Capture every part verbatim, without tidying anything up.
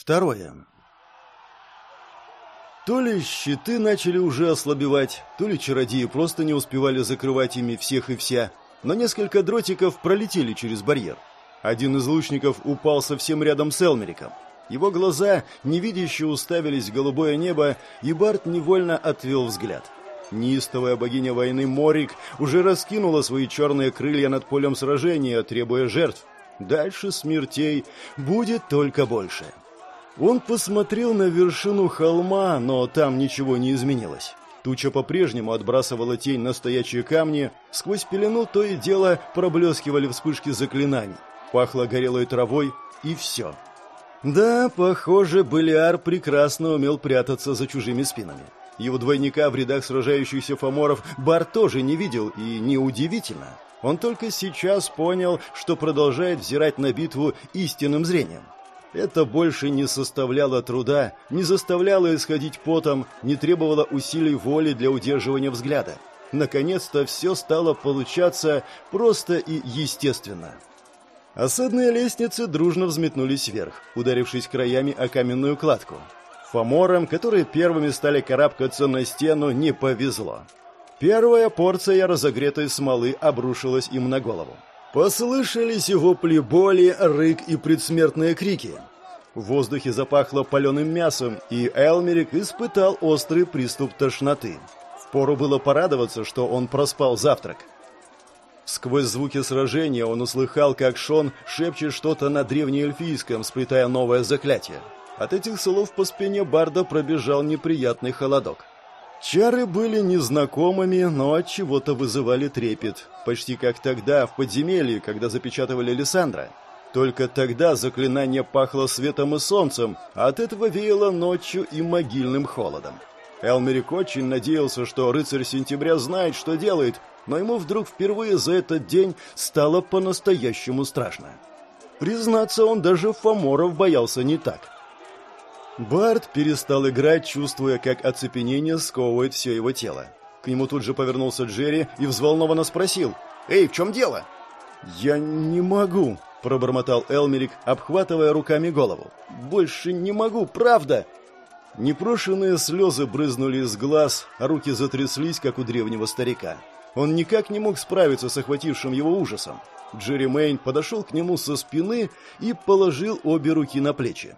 Второе. То ли щиты начали уже ослабевать, то ли чародеи просто не успевали закрывать ими всех и вся, но несколько дротиков пролетели через барьер. Один из лучников упал совсем рядом с Элмериком. Его глаза невидяще уставились в голубое небо, и Барт невольно отвел взгляд. Неистовая богиня войны Морик уже раскинула свои черные крылья над полем сражения, требуя жертв. Дальше смертей будет только больше. Он посмотрел на вершину холма, но там ничего не изменилось. Туча по-прежнему отбрасывала тень на стоячие камни, сквозь пелену то и дело проблескивали вспышки заклинаний. Пахло горелой травой, и все. Да, похоже, Белиар прекрасно умел прятаться за чужими спинами. Его двойника в рядах сражающихся фоморов Барт тоже не видел, и неудивительно. Он только сейчас понял, что продолжает взирать на битву истинным зрением. Это больше не составляло труда, не заставляло исходить потом, не требовало усилий воли для удерживания взгляда. Наконец-то все стало получаться просто и естественно. Осадные лестницы дружно взметнулись вверх, ударившись краями о каменную кладку. Фоморам, которые первыми стали карабкаться на стену, не повезло. Первая порция разогретой смолы обрушилась им на голову. Послышались вопли боли, рык и предсмертные крики. В воздухе запахло паленым мясом, и Элмерик испытал острый приступ тошноты. Впору было порадоваться, что он проспал завтрак. Сквозь звуки сражения он услыхал, как Шон шепчет что-то на древнеэльфийском, сплетая новое заклятие. От этих слов по спине Барда пробежал неприятный холодок. Чары были незнакомыми, но от чего-то вызывали трепет, почти как тогда в подземелье, когда запечатывали Лиссандра. Только тогда заклинание пахло светом и солнцем, а от этого веяло ночью и могильным холодом. Элмерик очень надеялся, что рыцарь сентября знает, что делает, но ему вдруг впервые за этот день стало по-настоящему страшно. Признаться, он даже фоморов боялся не так. Барт перестал играть, чувствуя, как оцепенение сковывает все его тело. К нему тут же повернулся Джерри и взволнованно спросил: «Эй, в чем дело?» «Я не могу», — пробормотал Элмерик, обхватывая руками голову. «Больше не могу, правда!» Непрошенные слезы брызнули из глаз, а руки затряслись, как у древнего старика. Он никак не мог справиться с охватившим его ужасом. Джерри Мэйн подошел к нему со спины и положил обе руки на плечи.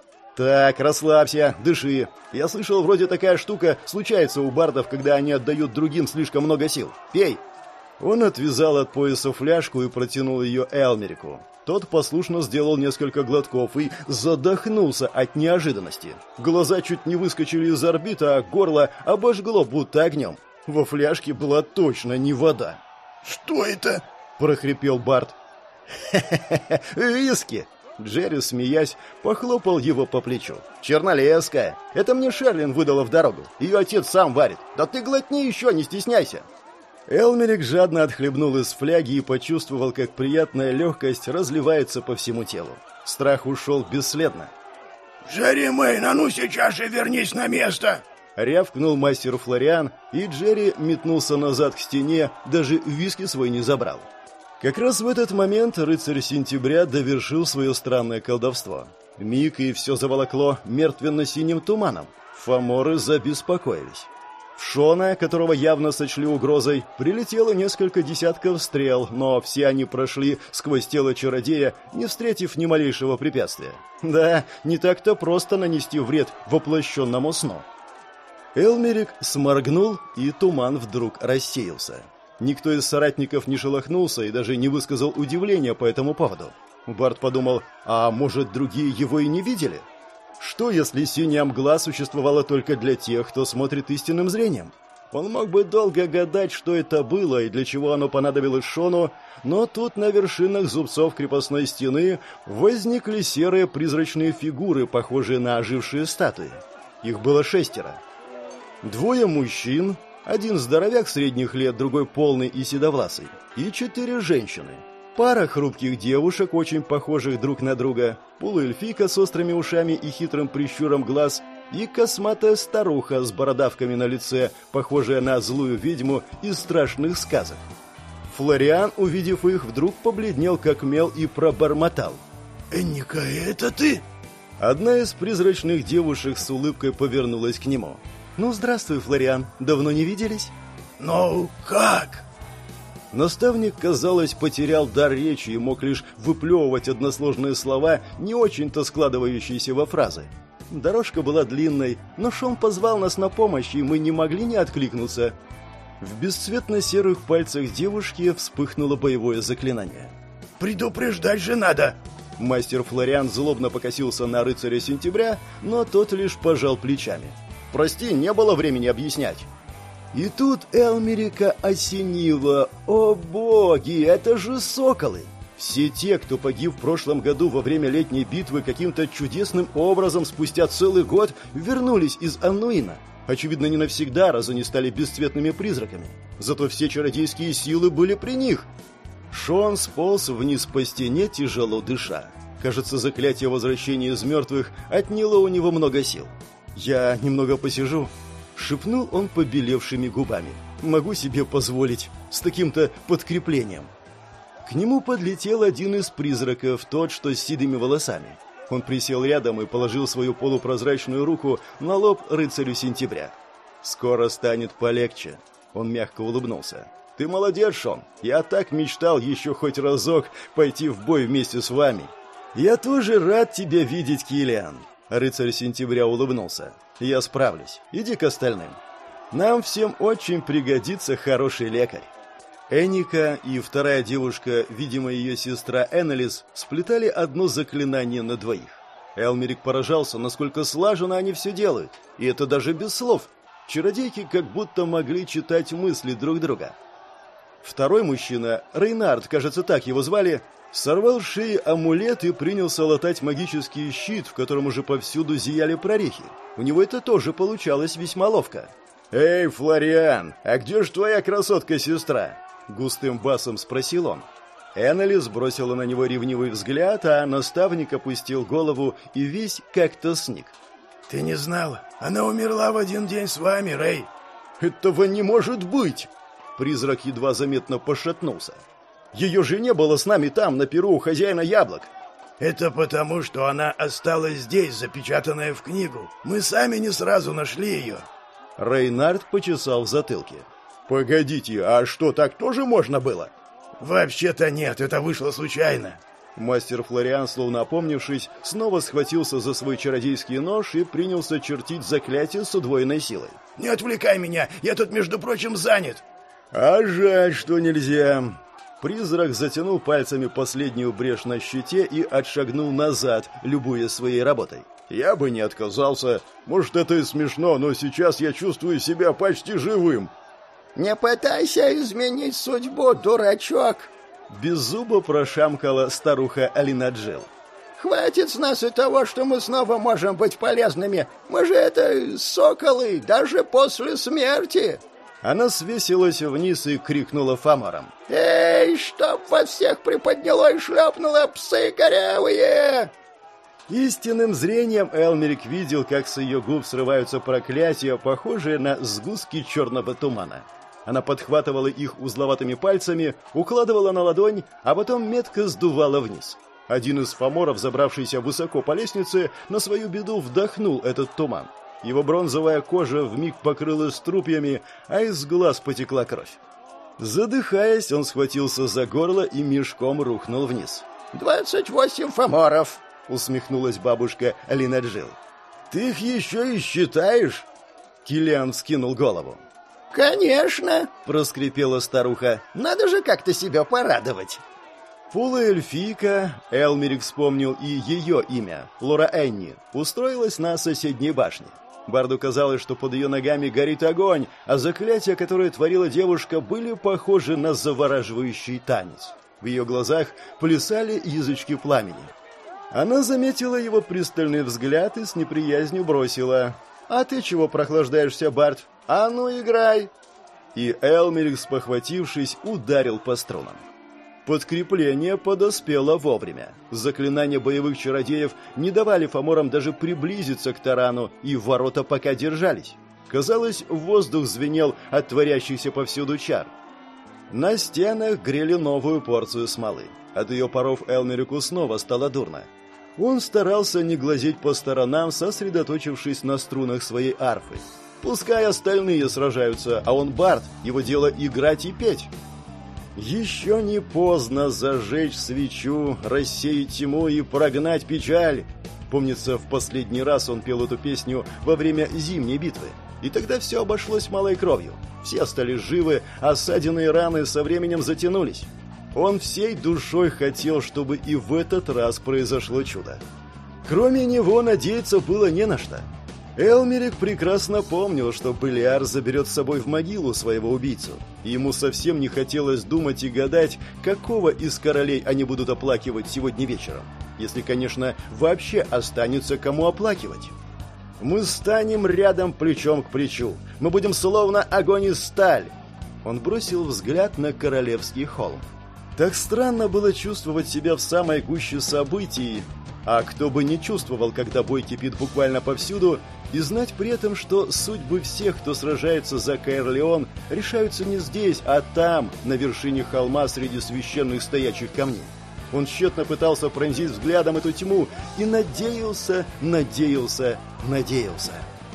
«Так, расслабься, дыши. Я слышал, вроде такая штука случается у бардов, когда они отдают другим слишком много сил. Пей!» Он отвязал от пояса фляжку и протянул ее Элмерику. Тот послушно сделал несколько глотков и задохнулся от неожиданности. Глаза чуть не выскочили из орбит, а горло обожгло будто огнем. Во фляжке была точно не вода. «Что это?» – прохрипел Барт. «Хе-хе-хе, виски!» Джерри, смеясь, похлопал его по плечу. «Чернолесская. Это мне Шерлин выдала в дорогу. Ее отец сам варит. Да ты глотни еще, не стесняйся!» Элмерик жадно отхлебнул из фляги и почувствовал, как приятная легкость разливается по всему телу. Страх ушел бесследно. «Джерри Мэйн, а ну сейчас же вернись на место!» Рявкнул мастер Флориан, и Джерри метнулся назад к стене, даже виски свой не забрал. Как раз в этот момент рыцарь сентября довершил свое странное колдовство. Миг, и все заволокло мертвенно-синим туманом. Фоморы забеспокоились. В Шона, которого явно сочли угрозой, прилетело несколько десятков стрел, но все они прошли сквозь тело чародея, не встретив ни малейшего препятствия. Да, не так-то просто нанести вред воплощенному сну. Элмерик сморгнул, и туман вдруг рассеялся. Никто из соратников не шелохнулся и даже не высказал удивления по этому поводу. Барт подумал, а может, другие его и не видели? Что, если синяя мгла существовала только для тех, кто смотрит истинным зрением? Он мог бы долго гадать, что это было и для чего оно понадобилось Шону, но тут на вершинах зубцов крепостной стены возникли серые призрачные фигуры, похожие на ожившие статуи. Их было шестеро. Двое мужчин, один здоровяк средних лет, другой полный и седовласый, и четыре женщины. Пара хрупких девушек, очень похожих друг на друга, полуэльфийка с острыми ушами и хитрым прищуром глаз, и косматая старуха с бородавками на лице, похожая на злую ведьму из страшных сказок. Флориан, увидев их, вдруг побледнел как мел и пробормотал: «Энника, это ты?» Одна из призрачных девушек с улыбкой повернулась к нему. «Ну, здравствуй, Флориан. Давно не виделись?» «Ну, как?» Наставник, казалось, потерял дар речи и мог лишь выплевывать односложные слова, не очень-то складывающиеся во фразы. Дорожка была длинной, но Шон позвал нас на помощь, и мы не могли не откликнуться. В бесцветно-серых пальцах девушки вспыхнуло боевое заклинание. «Предупреждать же надо!» Мастер Флориан злобно покосился на рыцаря сентября, но тот лишь пожал плечами. «Прости, не было времени объяснять». И тут Элмерика осенило. «О боги, это же соколы!» Все те, кто погиб в прошлом году во время летней битвы, каким-то чудесным образом спустя целый год вернулись из Аннуина. Очевидно, не навсегда, раз они стали бесцветными призраками. Зато все чародейские силы были при них. Шон сполз вниз по стене, тяжело дыша. Кажется, заклятие возвращения из мертвых отняло у него много сил. «Я немного посижу», — шепнул он побелевшими губами. «Могу себе позволить, с таким-то подкреплением». К нему подлетел один из призраков, тот, что с седыми волосами. Он присел рядом и положил свою полупрозрачную руку на лоб рыцарю сентября. «Скоро станет полегче», — он мягко улыбнулся. «Ты молодец, Шон. Я так мечтал еще хоть разок пойти в бой вместе с вами». «Я тоже рад тебя видеть, Киллиан», — рыцарь сентября улыбнулся. «Я справлюсь. Иди к остальным. Нам всем очень пригодится хороший лекарь». Эника и вторая девушка, видимо, ее сестра Эннелис, сплетали одно заклинание на двоих. Элмерик поражался, насколько слаженно они все делают. И это даже без слов. Чародейки как будто могли читать мысли друг друга. Второй мужчина, Рейнард, кажется, так его звали, сорвал с шеи амулет и принялся латать магический щит, в котором уже повсюду зияли прорехи. У него это тоже получалось весьма ловко. «Эй, Флориан, а где же твоя красотка-сестра?» Густым басом спросил он. Эннелис бросила на него ревнивый взгляд, а наставник опустил голову и весь как-то сник. «Ты не знала? Она умерла в один день с вами, Рэй!» «Этого не может быть!» Призрак едва заметно пошатнулся. «Ее же не было с нами там, на перу у хозяина яблок!» «Это потому, что она осталась здесь, запечатанная в книгу. Мы сами не сразу нашли ее!» Рейнард почесал в затылке. «Погодите, а что, так тоже можно было?» «Вообще-то нет, это вышло случайно». Мастер Флориан, словно опомнившись, снова схватился за свой чародейский нож и принялся чертить заклятие с удвоенной силой. «Не отвлекай меня, я тут, между прочим, занят». «А жаль, что нельзя». Призрак затянул пальцами последнюю брешь на щите и отшагнул назад, любуясь своей работой. «Я бы не отказался. Может, это и смешно, но сейчас я чувствую себя почти живым». «Не пытайся изменить судьбу, дурачок!» Беззубо прошамкала старуха Алинаджил. «Хватит с нас и того, что мы снова можем быть полезными. Мы же это соколы, даже после смерти!» Она свесилась вниз и крикнула фамором. «Эй, чтоб вас всех приподняло и шлепнуло, псы корявые!» Истинным зрением Элмерик видел, как с ее губ срываются проклятия, похожие на сгустки черного тумана. Она подхватывала их узловатыми пальцами, укладывала на ладонь, а потом метко сдувала вниз. Один из фаморов, забравшийся высоко по лестнице, на свою беду вдохнул этот туман. Его бронзовая кожа вмиг покрылась струпьями, а из глаз потекла кровь. Задыхаясь, он схватился за горло и мешком рухнул вниз. «Двадцать восемь фаморов!» — усмехнулась бабушка Алинаджил. «Ты их еще и считаешь?» Киллиан вскинул голову. «Конечно!» — проскрипела старуха. «Надо же как-то себя порадовать!» Полуэльфийка, Элмерик вспомнил и ее имя, Лора Энни, устроилась на соседней башне. Барду казалось, что под ее ногами горит огонь, а заклятия, которые творила девушка, были похожи на завораживающий танец. В ее глазах плясали язычки пламени. Она заметила его пристальный взгляд и с неприязнью бросила: «А ты чего прохлаждаешься, Бард? А ну, играй!» И Элмерик, спохватившись, ударил по струнам. Подкрепление подоспело вовремя. Заклинания боевых чародеев не давали фаморам даже приблизиться к тарану, и ворота пока держались. Казалось, воздух звенел от творящихся повсюду чар. На стенах грели новую порцию смолы. От ее паров Элмерику снова стало дурно. Он старался не глазеть по сторонам, сосредоточившись на струнах своей арфы. Пускай остальные сражаются, а он бард, его дело играть и петь. Еще не поздно зажечь свечу, рассеять тьму и прогнать печаль. Помнится, в последний раз он пел эту песню во время зимней битвы. И тогда все обошлось малой кровью. Все остались живы, а ссадины и раны со временем затянулись. Он всей душой хотел, чтобы и в этот раз произошло чудо. Кроме него надеяться было не на что. Элмерик прекрасно помнил, что Белиар заберет с собой в могилу своего убийцу. И ему совсем не хотелось думать и гадать, какого из королей они будут оплакивать сегодня вечером. Если, конечно, вообще останется кому оплакивать. «Мы станем рядом плечом к плечу. Мы будем словно огонь и сталь». Он бросил взгляд на Королевский холм. Так странно было чувствовать себя в самой гуще событий, а кто бы не чувствовал, когда бой кипит буквально повсюду, и знать при этом, что судьбы всех, кто сражается за Каэрлеон, решаются не здесь, а там, на вершине холма среди священных стоячих камней. Он тщетно пытался пронзить взглядом эту тьму и надеялся, надеялся, надеялся.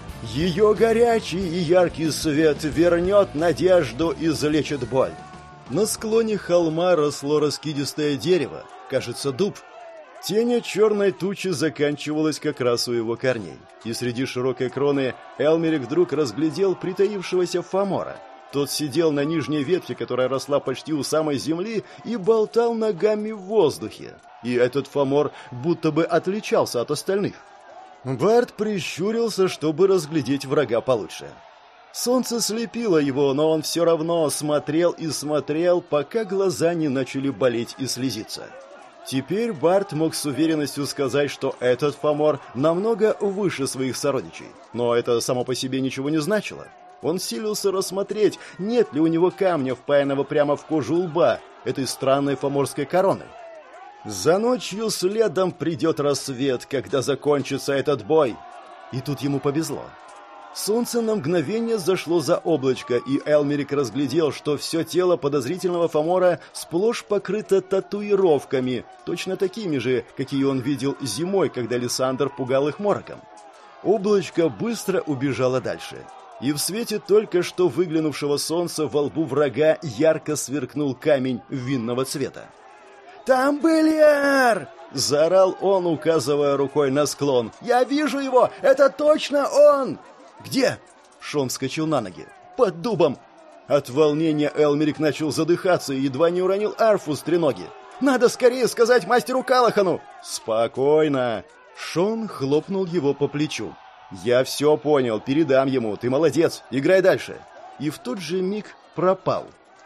Ее горячий и яркий свет вернет надежду и залечит боль. На склоне холма росло раскидистое дерево, кажется, дуб. Тень от черной тучи заканчивалась как раз у его корней, и среди широкой кроны Элмерик вдруг разглядел притаившегося Фомора. Тот сидел на нижней ветке, которая росла почти у самой земли, и болтал ногами в воздухе. И этот Фомор будто бы отличался от остальных. Бард прищурился, чтобы разглядеть врага получше. Солнце слепило его, но он все равно смотрел и смотрел, пока глаза не начали болеть и слезиться. Теперь Бард мог с уверенностью сказать, что этот Фомор намного выше своих сородичей. Но это само по себе ничего не значило. Он силился рассмотреть, нет ли у него камня, впаянного прямо в кожу лба, этой странной фоморской короны. За ночью следом придет рассвет, когда закончится этот бой. И тут ему повезло. Солнце на мгновение зашло за облачко, и Элмерик разглядел, что все тело подозрительного Фомора сплошь покрыто татуировками, точно такими же, какие он видел зимой, когда Лиссандр пугал их мороком. Облачко быстро убежало дальше. И в свете только что выглянувшего солнца во лбу врага ярко сверкнул камень винного цвета. «Там Белиар!» — заорал он, указывая рукой на склон. «Я вижу его! Это точно он!» «Где?» — Шон вскочил на ноги. «Под дубом!» От волнения Элмерик начал задыхаться и едва не уронил арфу с треноги. «Надо скорее сказать мастеру Калахану!» «Спокойно!» Шон хлопнул его по плечу. «Я все понял, передам ему, ты молодец, играй дальше!» И в тот же миг пропал.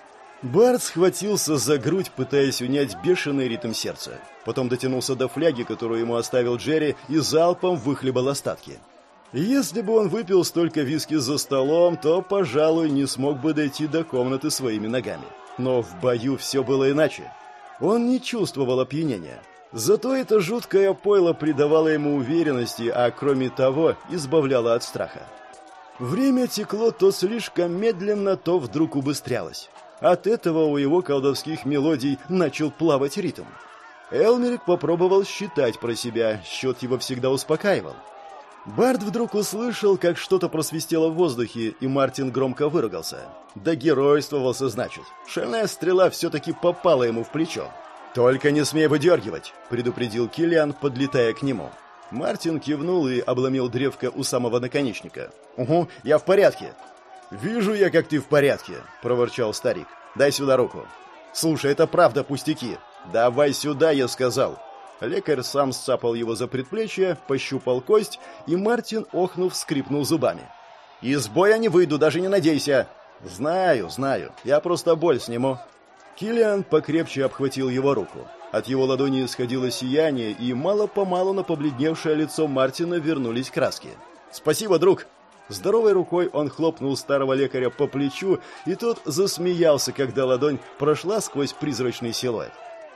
Бард схватился за грудь, пытаясь унять бешеный ритм сердца. Потом дотянулся до фляги, которую ему оставил Джерри, и залпом выхлебал остатки. Если бы он выпил столько виски за столом, то, пожалуй, не смог бы дойти до комнаты своими ногами. Но в бою все было иначе. Он не чувствовал опьянения. Зато это жуткое пойло придавало ему уверенности, а кроме того, избавляло от страха. Время текло то слишком медленно, то вдруг убыстрялось. От этого у его колдовских мелодий начал плавать ритм. Элмерик попробовал считать про себя, счет его всегда успокаивал. Бард вдруг услышал, как что-то просвистело в воздухе, и Мартин громко выругался. Да геройствовался, значит. Шальная стрела все-таки попала ему в плечо. «Только не смей выдергивать», — предупредил Киллиан, подлетая к нему. Мартин кивнул и обломил древко у самого наконечника. «Угу, я в порядке». «Вижу я, как ты в порядке», — проворчал старик. «Дай сюда руку». «Слушай, это правда пустяки». «Давай сюда», — я сказал. Лекарь сам сцапал его за предплечье, пощупал кость, и Мартин, охнув, скрипнул зубами. «Из боя не выйду, даже не надейся». «Знаю, знаю, я просто боль сниму». Киллиан покрепче обхватил его руку. От его ладони исходило сияние, и мало-помалу на побледневшее лицо Мартина вернулись краски. «Спасибо, друг!» Здоровой рукой он хлопнул старого лекаря по плечу, и тот засмеялся, когда ладонь прошла сквозь призрачный силуэт.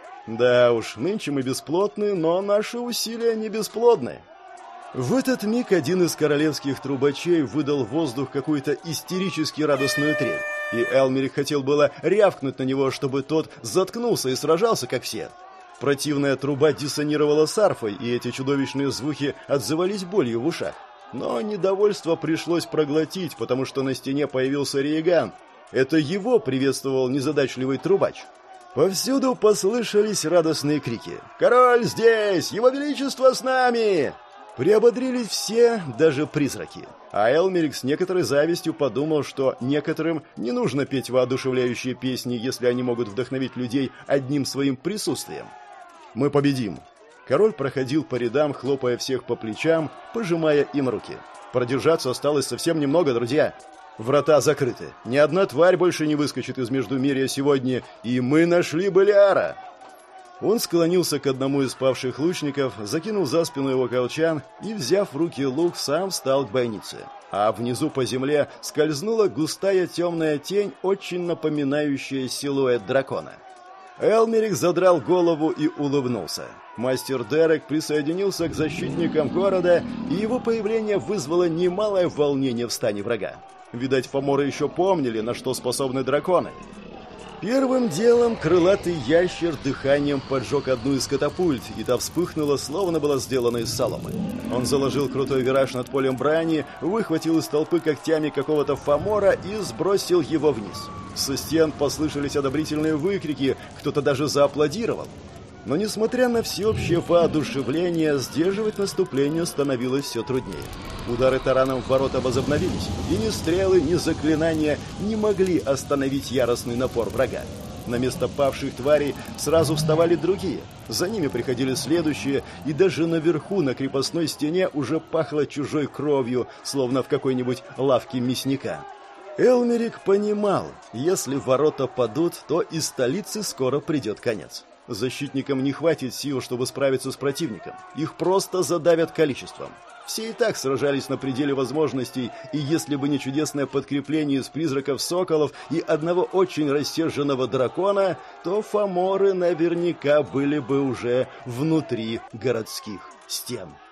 «Да уж, нынче мы бесплотны, но наши усилия не бесплодны». В этот миг один из королевских трубачей выдал в воздух какую-то истерически радостную трель, и Элмерик хотел было рявкнуть на него, чтобы тот заткнулся и сражался, как все. Противная труба диссонировала с арфой, и эти чудовищные звуки отзывались болью в ушах. Но недовольство пришлось проглотить, потому что на стене появился Риеган. Это его приветствовал незадачливый трубач. Повсюду послышались радостные крики. «Король здесь! Его Величество с нами!» Приободрились все, даже призраки. А Элмерик с некоторой завистью подумал, что некоторым не нужно петь воодушевляющие песни, если они могут вдохновить людей одним своим присутствием. «Мы победим!» Король проходил по рядам, хлопая всех по плечам, пожимая им руки. «Продержаться осталось совсем немного, друзья!» Врата закрыты. Ни одна тварь больше не выскочит из Междумирья сегодня, и мы нашли Белиара!» Он склонился к одному из павших лучников, закинул за спину его колчан и, взяв в руки лук, сам встал к бойнице. А внизу по земле скользнула густая темная тень, очень напоминающая силуэт дракона. Элмерик задрал голову и улыбнулся. Мастер Дерек присоединился к защитникам города, и его появление вызвало немалое волнение в стане врага. Видать, фаморы еще помнили, на что способны драконы. Первым делом крылатый ящер дыханием поджег одну из катапульт, и та вспыхнула, словно была сделана из соломы. Он заложил крутой вираж над полем брани, выхватил из толпы когтями какого-то фамора и сбросил его вниз. Со стен послышались одобрительные выкрики, кто-то даже зааплодировал. Но, несмотря на всеобщее воодушевление, сдерживать наступление становилось все труднее. Удары тараном в ворота возобновились, и ни стрелы, ни заклинания не могли остановить яростный напор врага. На место павших тварей сразу вставали другие. За ними приходили следующие, и даже наверху, на крепостной стене, уже пахло чужой кровью, словно в какой-нибудь лавке мясника. Элмерик понимал, если ворота падут, то из столицы скоро придет конец. Защитникам не хватит сил, чтобы справиться с противником. Их просто задавят количеством. Все и так сражались на пределе возможностей, и если бы не чудесное подкрепление из призраков-соколов и одного очень рассерженного дракона, то фаморы наверняка были бы уже внутри городских стен.